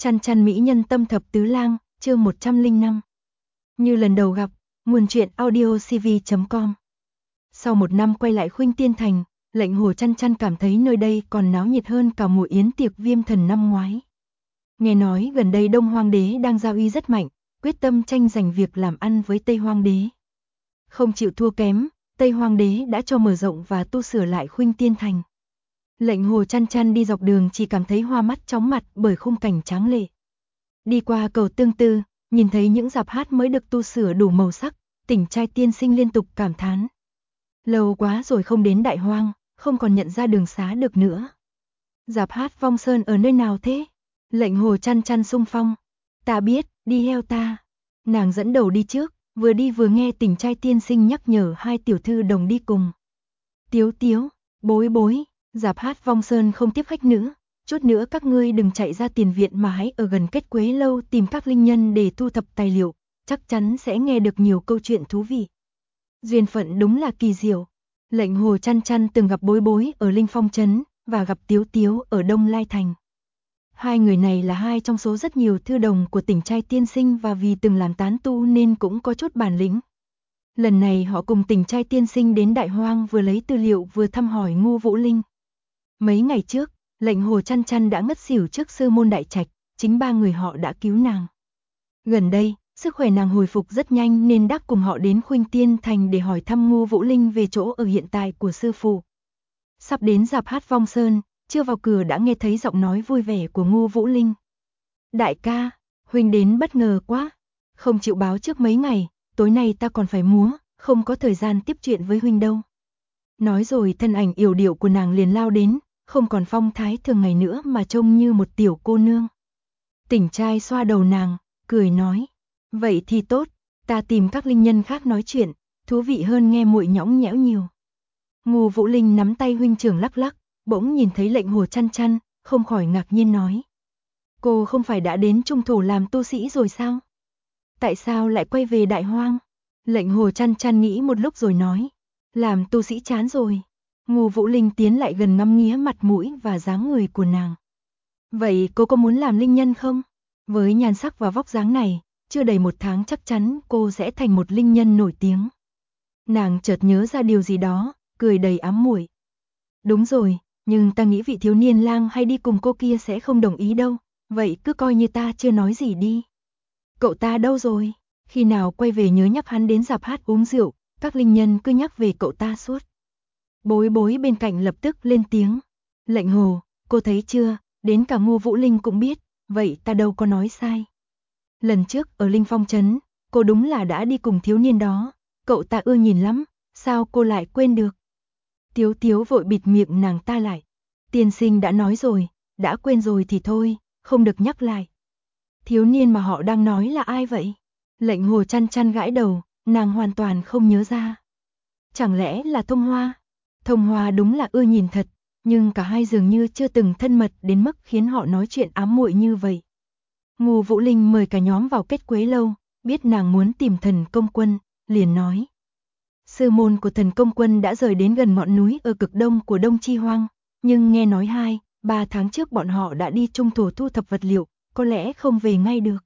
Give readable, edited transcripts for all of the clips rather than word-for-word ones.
Chăn chăn mỹ nhân tâm thập tứ lang, chương 105. Như lần đầu gặp, nguồn truyện audiocv.com. Sau một năm quay lại Khuynh Tiên Thành, Lệnh Hồ Chăn chăn cảm thấy nơi đây còn náo nhiệt hơn cả mùa yến tiệc Viêm Thần năm ngoái. Nghe nói gần đây Đông Hoang Đế đang giao uy rất mạnh, quyết tâm tranh giành việc làm ăn với Tây Hoang Đế. Không chịu thua kém, Tây Hoang Đế đã cho mở rộng và tu sửa lại Khuynh Tiên Thành. Lệnh Hồ Chăn chăn đi dọc đường chỉ cảm thấy hoa mắt chóng mặt bởi khung cảnh tráng lệ. Đi qua cầu Tương Tư, nhìn thấy những rạp hát mới được tu sửa đủ màu sắc, Tỉnh trai tiên sinh liên tục cảm thán. Lâu quá rồi không đến Đại Hoang, không còn nhận ra đường xá được nữa. Rạp hát Vong Sơn ở nơi nào thế? Lệnh Hồ Chăn chăn xung phong. Ta biết, đi theo ta. Nàng dẫn đầu đi trước, vừa đi vừa nghe Tỉnh trai tiên sinh nhắc nhở hai tiểu thư đồng đi cùng. Tiếu tiếu, bối bối. Rạp hát Vong Sơn không tiếp khách nữa, chút nữa các ngươi đừng chạy ra tiền viện mà hãy ở gần Kết Quế lâu tìm các linh nhân để thu thập tài liệu, chắc chắn sẽ nghe được nhiều câu chuyện thú vị. Duyên phận đúng là kỳ diệu. Lệnh Hồ Chăn chăn từng gặp bối bối ở Linh Phong Trấn và gặp Tiếu Tiếu ở Đông Lai Thành. Hai người này là hai trong số rất nhiều thư đồng của Tỉnh trai tiên sinh và vì từng làm tán tu nên cũng có chút bản lĩnh. Lần này họ cùng Tỉnh trai tiên sinh đến Đại Hoang vừa lấy tư liệu vừa thăm hỏi Ngô Vũ Linh. Mấy ngày trước, Lệnh Hồ Chăn chăn đã ngất xỉu trước sư môn đại trạch, chính ba người họ đã cứu nàng. Gần đây, sức khỏe nàng hồi phục rất nhanh nên đắc cùng họ đến Khuynh Tiên Thành để hỏi thăm Ngô Vũ Linh về chỗ ở hiện tại của sư phụ. Sắp đến rạp hát Vong Sơn, chưa vào cửa đã nghe thấy giọng nói vui vẻ của Ngô Vũ Linh. Đại ca, huynh đến bất ngờ quá, không chịu báo trước mấy ngày, tối nay ta còn phải múa, không có thời gian tiếp chuyện với huynh đâu. Nói rồi thân ảnh yểu điệu của nàng liền lao đến, không còn phong thái thường ngày nữa mà trông như một tiểu cô nương. Tỉnh trai xoa đầu nàng, cười nói, vậy thì tốt, ta tìm các linh nhân khác nói chuyện, thú vị hơn nghe muội nhõng nhẽo nhiều. Ngô Vũ Linh nắm tay huynh trưởng lắc lắc, bỗng nhìn thấy Lệnh Hồ Chăn chăn, không khỏi ngạc nhiên nói. Cô không phải đã đến Trung Thổ làm tu sĩ rồi sao? Tại sao lại quay về Đại Hoang? Lệnh Hồ Chăn chăn nghĩ một lúc rồi nói, làm tu sĩ chán rồi. Ngô Vũ Linh tiến lại gần ngắm nghía mặt mũi và dáng người của nàng. Vậy cô có muốn làm linh nhân không? Với nhan sắc và vóc dáng này, chưa đầy một tháng chắc chắn cô sẽ thành một linh nhân nổi tiếng. Nàng chợt nhớ ra điều gì đó, cười đầy ám muội. Đúng rồi, nhưng ta nghĩ vị thiếu niên lang hay đi cùng cô kia sẽ không đồng ý đâu, vậy cứ coi như ta chưa nói gì đi. Cậu ta đâu rồi? Khi nào quay về nhớ nhắc hắn đến rạp hát uống rượu, các linh nhân cứ nhắc về cậu ta suốt. Bối bối bên cạnh lập tức lên tiếng. Lệnh Hồ, cô thấy chưa, đến cả Ngô Vũ Linh cũng biết, vậy ta đâu có nói sai. Lần trước ở Linh Phong Trấn, cô đúng là đã đi cùng thiếu niên đó, cậu ta ưa nhìn lắm, sao cô lại quên được. Tiếu Tiếu vội bịt miệng nàng ta lại. Tiên sinh đã nói rồi, đã quên rồi thì thôi, không được nhắc lại. Thiếu niên mà họ đang nói là ai vậy? Lệnh Hồ Chăn chăn gãi đầu, nàng hoàn toàn không nhớ ra. Chẳng lẽ là Thông Hoa? Thông Hoa đúng là ưa nhìn thật, nhưng cả hai dường như chưa từng thân mật đến mức khiến họ nói chuyện ám muội như vậy. Ngô Vũ Linh mời cả nhóm vào Kết Quế lâu, biết nàng muốn tìm Thần Công Quân, liền nói. Sư môn của Thần Công Quân đã rời đến gần ngọn núi ở cực đông của Đông Chi Hoang, nhưng nghe nói 2-3 tháng trước bọn họ đã đi Trung Thổ thu thập vật liệu, có lẽ không về ngay được.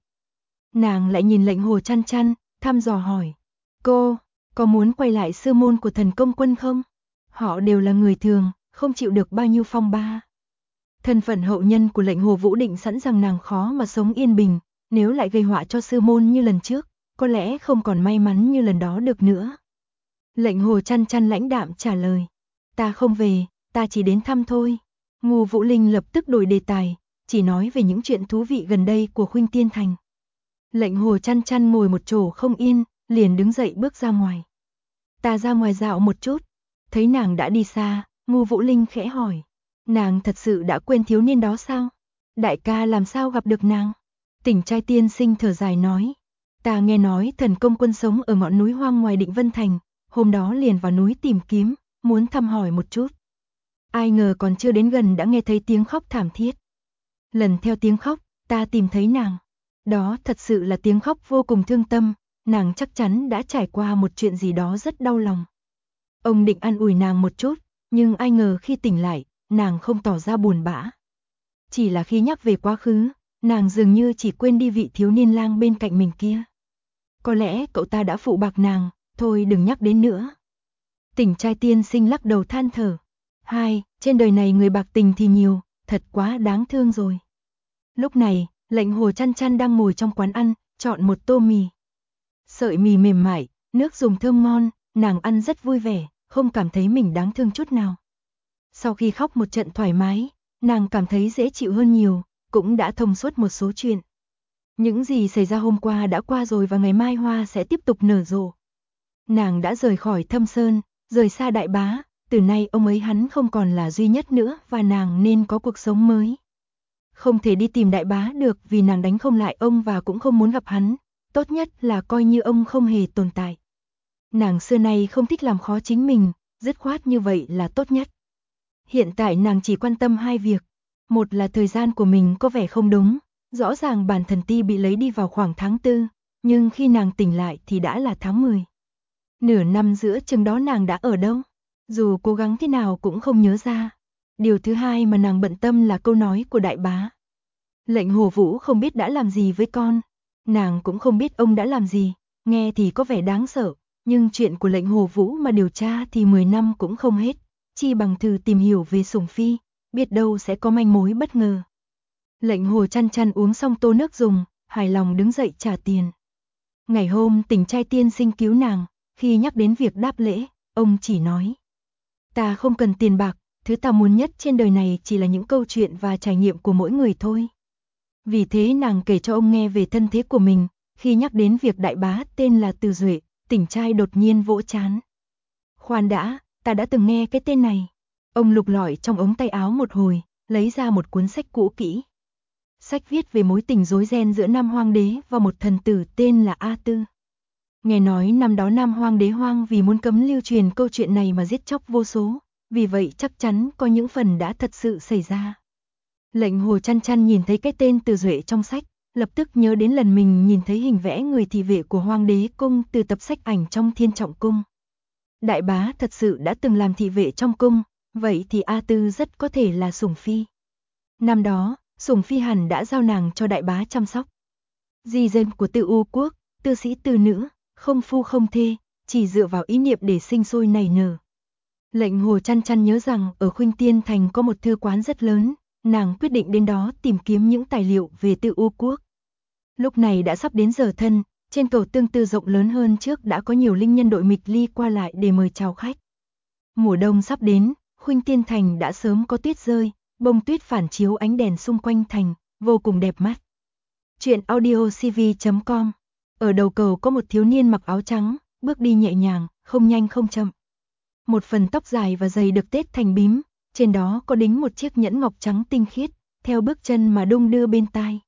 Nàng lại nhìn Lệnh Hồ Chăn chăn, thăm dò hỏi. Cô, có muốn quay lại sư môn của Thần Công Quân không? Họ đều là người thường, không chịu được bao nhiêu phong ba. Thân phận hậu nhân của Lệnh Hồ Vũ định sẵn rằng nàng khó mà sống yên bình, nếu lại gây họa cho sư môn như lần trước, có lẽ không còn may mắn như lần đó được nữa. Lệnh Hồ Chăn chăn lãnh đạm trả lời. Ta không về, ta chỉ đến thăm thôi. Ngô Vũ Linh lập tức đổi đề tài, chỉ nói về những chuyện thú vị gần đây của Khuynh Tiên Thành. Lệnh Hồ Chăn chăn ngồi một chỗ không yên, liền đứng dậy bước ra ngoài. Ta ra ngoài dạo một chút. Thấy nàng đã đi xa, Ngô Vũ Linh khẽ hỏi. Nàng thật sự đã quên thiếu niên đó sao? Đại ca làm sao gặp được nàng? Tỉnh trai tiên sinh thở dài nói. Ta nghe nói Thần Công Quân sống ở ngọn núi hoang ngoài Định Vân Thành, hôm đó liền vào núi tìm kiếm, muốn thăm hỏi một chút. Ai ngờ còn chưa đến gần đã nghe thấy tiếng khóc thảm thiết. Lần theo tiếng khóc, ta tìm thấy nàng. Đó thật sự là tiếng khóc vô cùng thương tâm, nàng chắc chắn đã trải qua một chuyện gì đó rất đau lòng. Ông định an ủi nàng một chút, nhưng ai ngờ khi tỉnh lại, nàng không tỏ ra buồn bã. Chỉ là khi nhắc về quá khứ, nàng dường như chỉ quên đi vị thiếu niên lang bên cạnh mình kia. Có lẽ cậu ta đã phụ bạc nàng, thôi đừng nhắc đến nữa. Tỉnh trai tiên sinh lắc đầu than thở. Trên đời này người bạc tình thì nhiều, thật quá đáng thương rồi. Lúc này, Lệnh Hồ Chăn Chăn đang ngồi trong quán ăn, chọn một tô mì. Sợi mì mềm mại, nước dùng thơm ngon, nàng ăn rất vui vẻ, không cảm thấy mình đáng thương chút nào. Sau khi khóc một trận thoải mái, nàng cảm thấy dễ chịu hơn nhiều, cũng đã thông suốt một số chuyện. Những gì xảy ra hôm qua đã qua rồi và ngày mai hoa sẽ tiếp tục nở rộ. Nàng đã rời khỏi Thâm Sơn, rời xa đại bá, từ nay ông ấy hắn không còn là duy nhất nữa và nàng nên có cuộc sống mới. Không thể đi tìm đại bá được vì nàng đánh không lại ông và cũng không muốn gặp hắn, tốt nhất là coi như ông không hề tồn tại. Nàng xưa nay không thích làm khó chính mình, dứt khoát như vậy là tốt nhất. Hiện tại nàng chỉ quan tâm hai việc, một là thời gian của mình có vẻ không đúng, rõ ràng bản thần ti bị lấy đi vào khoảng tháng 4, nhưng khi nàng tỉnh lại thì đã là tháng 10. Nửa năm giữa chừng đó nàng đã ở đâu? Dù cố gắng thế nào cũng không nhớ ra. Điều thứ hai mà nàng bận tâm là câu nói của đại bá. Lệnh Hồ Vũ không biết đã làm gì với con, nàng cũng không biết ông đã làm gì, nghe thì có vẻ đáng sợ, nhưng chuyện của Lệnh Hồ Vũ mà điều tra thì 10 năm cũng không hết, chi bằng thử tìm hiểu về Sủng Phi, biết đâu sẽ có manh mối bất ngờ. Lệnh Hồ Chăn Chăn uống xong tô nước dùng, hài lòng đứng dậy trả tiền. Ngày hôm Tỉnh trai tiên sinh cứu nàng, khi nhắc đến việc đáp lễ, ông chỉ nói: ta không cần tiền bạc, thứ ta muốn nhất trên đời này chỉ là những câu chuyện và trải nghiệm của mỗi người thôi. Vì thế nàng kể cho ông nghe về thân thế của mình, khi nhắc đến việc đại bá tên là Từ Duệ, Tỉnh trai đột nhiên vỗ trán. Khoan đã, ta đã từng nghe cái tên này. Ông lục lọi trong ống tay áo một hồi, lấy ra một cuốn sách cũ kỹ. Sách viết về mối tình rối ren giữa Nam Hoang Đế và một thần tử tên là A Tư. Nghe nói năm đó Nam Hoang Đế hoang vì muốn cấm lưu truyền câu chuyện này mà giết chóc vô số, vì vậy chắc chắn có những phần đã thật sự xảy ra. Lệnh Hồ Chăn Chăn nhìn thấy cái tên Từ Duệ trong sách, lập tức nhớ đến lần mình nhìn thấy hình vẽ người thị vệ của Hoàng đế cung từ tập sách ảnh trong Thiên Trọng cung. Đại bá thật sự đã từng làm thị vệ trong cung, vậy thì A Tư rất có thể là Sủng Phi. Năm đó, Sủng Phi hẳn đã giao nàng cho đại bá chăm sóc. Di dân của Từ U quốc, tư sĩ tư nữ, không phu không thê, chỉ dựa vào ý niệm để sinh sôi nảy nở. Lệnh Hồ Chăn Chăn nhớ rằng ở Khuynh Tiên Thành có một thư quán rất lớn, nàng quyết định đến đó tìm kiếm những tài liệu về Từ U quốc. Lúc này đã sắp đến giờ thân, trên cầu Tương Tư rộng lớn hơn trước đã có nhiều linh nhân đội mịch ly qua lại để mời chào khách. Mùa đông sắp đến, Khuynh Tiên Thành đã sớm có tuyết rơi, bông tuyết phản chiếu ánh đèn xung quanh thành, vô cùng đẹp mắt. Chuyện audiocv.com. Ở đầu cầu có một thiếu niên mặc áo trắng, bước đi nhẹ nhàng, không nhanh không chậm. Một phần tóc dài và dày được tết thành bím, trên đó có đính một chiếc nhẫn ngọc trắng tinh khiết, theo bước chân mà đung đưa bên tai.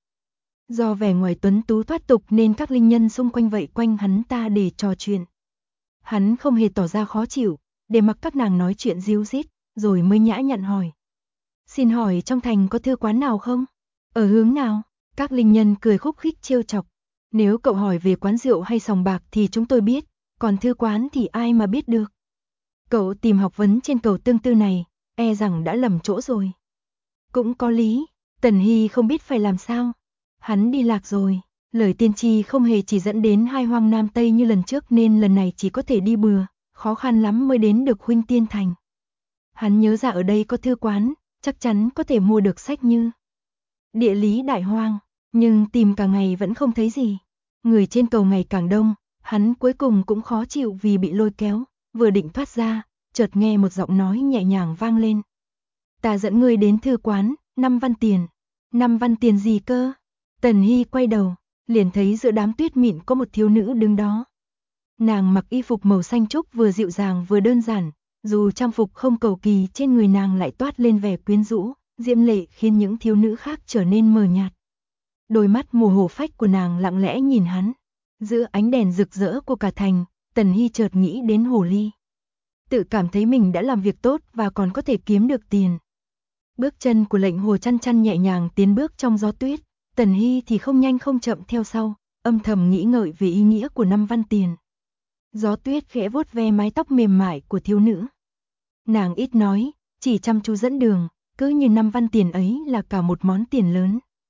Do vẻ ngoài tuấn tú thoát tục nên các linh nhân xung quanh vây quanh hắn ta để trò chuyện. Hắn không hề tỏ ra khó chịu, để mặc các nàng nói chuyện ríu rít, rồi mới nhã nhặn hỏi: xin hỏi trong thành có thư quán nào không? Ở hướng nào? Các linh nhân cười khúc khích trêu chọc. Nếu cậu hỏi về quán rượu hay sòng bạc thì chúng tôi biết, còn thư quán thì ai mà biết được. Cậu tìm học vấn trên cầu Tương Tư này, e rằng đã lầm chỗ rồi. Cũng có lý, Tần Hy không biết phải làm sao. Hắn đi lạc rồi, lời tiên tri không hề chỉ dẫn đến hai hoang nam tây như lần trước nên lần này chỉ có thể đi bừa, khó khăn lắm mới đến được Khuynh Tiên Thành. Hắn nhớ ra ở đây có thư quán, chắc chắn có thể mua được sách như Địa lý Đại Hoang, nhưng tìm cả ngày vẫn không thấy gì. Người trên cầu ngày càng đông, hắn cuối cùng cũng khó chịu vì bị lôi kéo, vừa định thoát ra, chợt nghe một giọng nói nhẹ nhàng vang lên. Ta dẫn ngươi đến thư quán, 5 văn tiền. 5 văn tiền gì cơ? Tần Hy quay đầu, liền thấy giữa đám tuyết mịn có một thiếu nữ đứng đó. Nàng mặc y phục màu xanh trúc vừa dịu dàng vừa đơn giản, dù trang phục không cầu kỳ trên người nàng lại toát lên vẻ quyến rũ, diễm lệ khiến những thiếu nữ khác trở nên mờ nhạt. Đôi mắt mù hổ phách của nàng lặng lẽ nhìn hắn. Giữa ánh đèn rực rỡ của cả thành, Tần Hy chợt nghĩ đến hồ ly. Tự cảm thấy mình đã làm việc tốt và còn có thể kiếm được tiền. Bước chân của Lệnh Hồ Chăn Chăn nhẹ nhàng tiến bước trong gió tuyết, Tần Hy thì không nhanh không chậm theo sau, âm thầm nghĩ ngợi về ý nghĩa của 5 văn tiền. Gió tuyết khẽ vuốt ve mái tóc mềm mại của thiếu nữ. Nàng ít nói, chỉ chăm chú dẫn đường, cứ như 5 văn tiền ấy là cả một món tiền lớn.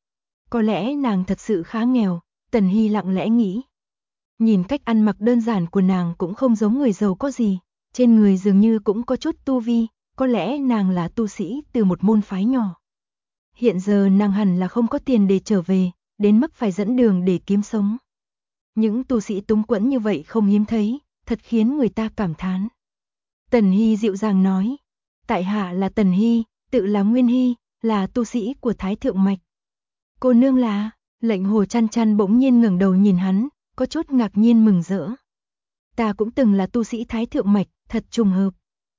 Có lẽ nàng thật sự khá nghèo, Tần Hy lặng lẽ nghĩ. Nhìn cách ăn mặc đơn giản của nàng cũng không giống người giàu có gì, trên người dường như cũng có chút tu vi, có lẽ nàng là tu sĩ từ một môn phái nhỏ. Hiện giờ nàng hẳn là không có tiền để trở về, đến mức phải dẫn đường để kiếm sống. Những tu sĩ túng quẫn như vậy không hiếm thấy, thật khiến người ta cảm thán. Tần Hy dịu dàng nói, tại hạ là Tần Hy, tự là Nguyên Hy, là tu sĩ của Thái Thượng Mạch. Cô nương là, Lệnh Hồ Chăn Chăn bỗng nhiên ngẩng đầu nhìn hắn, có chút ngạc nhiên mừng rỡ. Ta cũng từng là tu sĩ Thái Thượng Mạch, thật trùng hợp.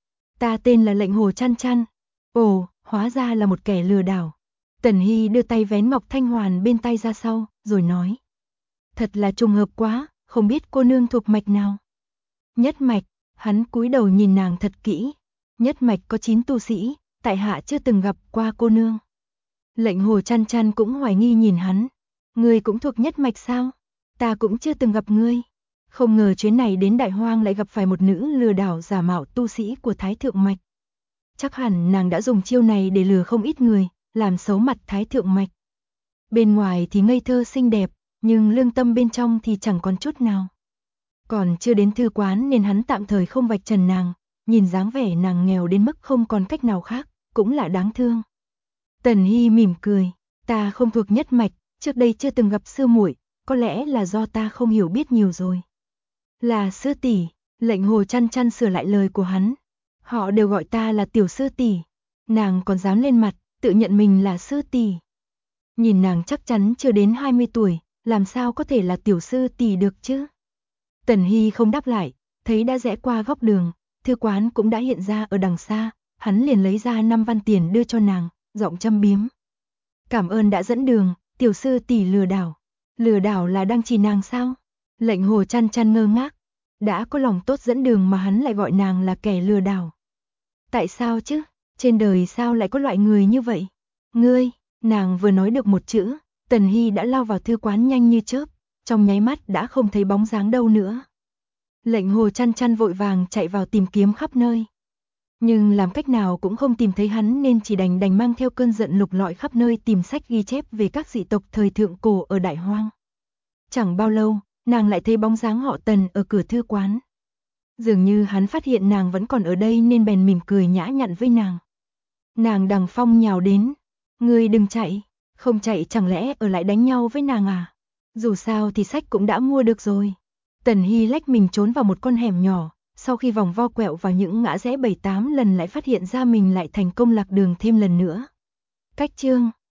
Ta tên là Lệnh Hồ Chăn Chăn. Ồ, hóa ra là một kẻ lừa đảo. Tần Hy đưa tay vén ngọc thanh hoàn bên tay ra sau, rồi nói. Thật là trùng hợp quá, không biết cô nương thuộc mạch nào. Nhất mạch, hắn cúi đầu nhìn nàng thật kỹ. Nhất mạch có 9 tu sĩ, tại hạ chưa từng gặp qua cô nương. Lệnh Hồ Chăn Chăn cũng hoài nghi nhìn hắn. Ngươi cũng thuộc nhất mạch sao? Ta cũng chưa từng gặp ngươi. Không ngờ chuyến này đến Đại Hoang lại gặp phải một nữ lừa đảo giả mạo tu sĩ của Thái Thượng Mạch. Chắc hẳn nàng đã dùng chiêu này để lừa không ít người, làm xấu mặt Thái Thượng Mạch. Bên ngoài thì ngây thơ xinh đẹp, nhưng lương tâm bên trong thì chẳng còn chút nào. Còn chưa đến thư quán nên hắn tạm thời không vạch trần nàng, nhìn dáng vẻ nàng nghèo đến mức không còn cách nào khác, cũng là đáng thương. Tần Hy mỉm cười, ta không thuộc nhất mạch, trước đây chưa từng gặp sư muội, có lẽ là do ta không hiểu biết nhiều rồi. Là sư tỷ, Lệnh Hồ Chăn Chăn sửa lại lời của hắn. Họ đều gọi ta là tiểu sư tỷ. Nàng còn dám lên mặt, tự nhận mình là sư tỷ. Nhìn nàng chắc chắn chưa đến 20 tuổi, làm sao có thể là tiểu sư tỷ được chứ? Tần Hy không đáp lại, thấy đã rẽ qua góc đường, thư quán cũng đã hiện ra ở đằng xa, hắn liền lấy ra 5 văn tiền đưa cho nàng, giọng châm biếm. Cảm ơn đã dẫn đường, tiểu sư tỷ lừa đảo. Lừa đảo là đang chỉ nàng sao? Lệnh Hồ Chăn Chăn ngơ ngác, đã có lòng tốt dẫn đường mà hắn lại gọi nàng là kẻ lừa đảo. Tại sao chứ? Trên đời sao lại có loại người như vậy? Ngươi, nàng vừa nói được một chữ, Tần Hy đã lao vào thư quán nhanh như chớp, trong nháy mắt đã không thấy bóng dáng đâu nữa. Lệnh Hồ Chăn Chăn vội vàng chạy vào tìm kiếm khắp nơi. Nhưng làm cách nào cũng không tìm thấy hắn nên chỉ đành mang theo cơn giận lục lọi khắp nơi tìm sách ghi chép về các dị tộc thời thượng cổ ở Đại Hoang. Chẳng bao lâu, nàng lại thấy bóng dáng họ Tần ở cửa thư quán. Dường như hắn phát hiện nàng vẫn còn ở đây nên bèn mỉm cười nhã nhặn với nàng. Nàng đằng phong nhào đến. Ngươi đừng chạy, không chạy chẳng lẽ ở lại đánh nhau với nàng à? Dù sao thì sách cũng đã mua được rồi. Tần Hy lách mình trốn vào một con hẻm nhỏ, sau khi vòng vo quẹo vào những ngã rẽ 7-8 lần lại phát hiện ra mình lại thành công lạc đường thêm lần nữa. Cách chương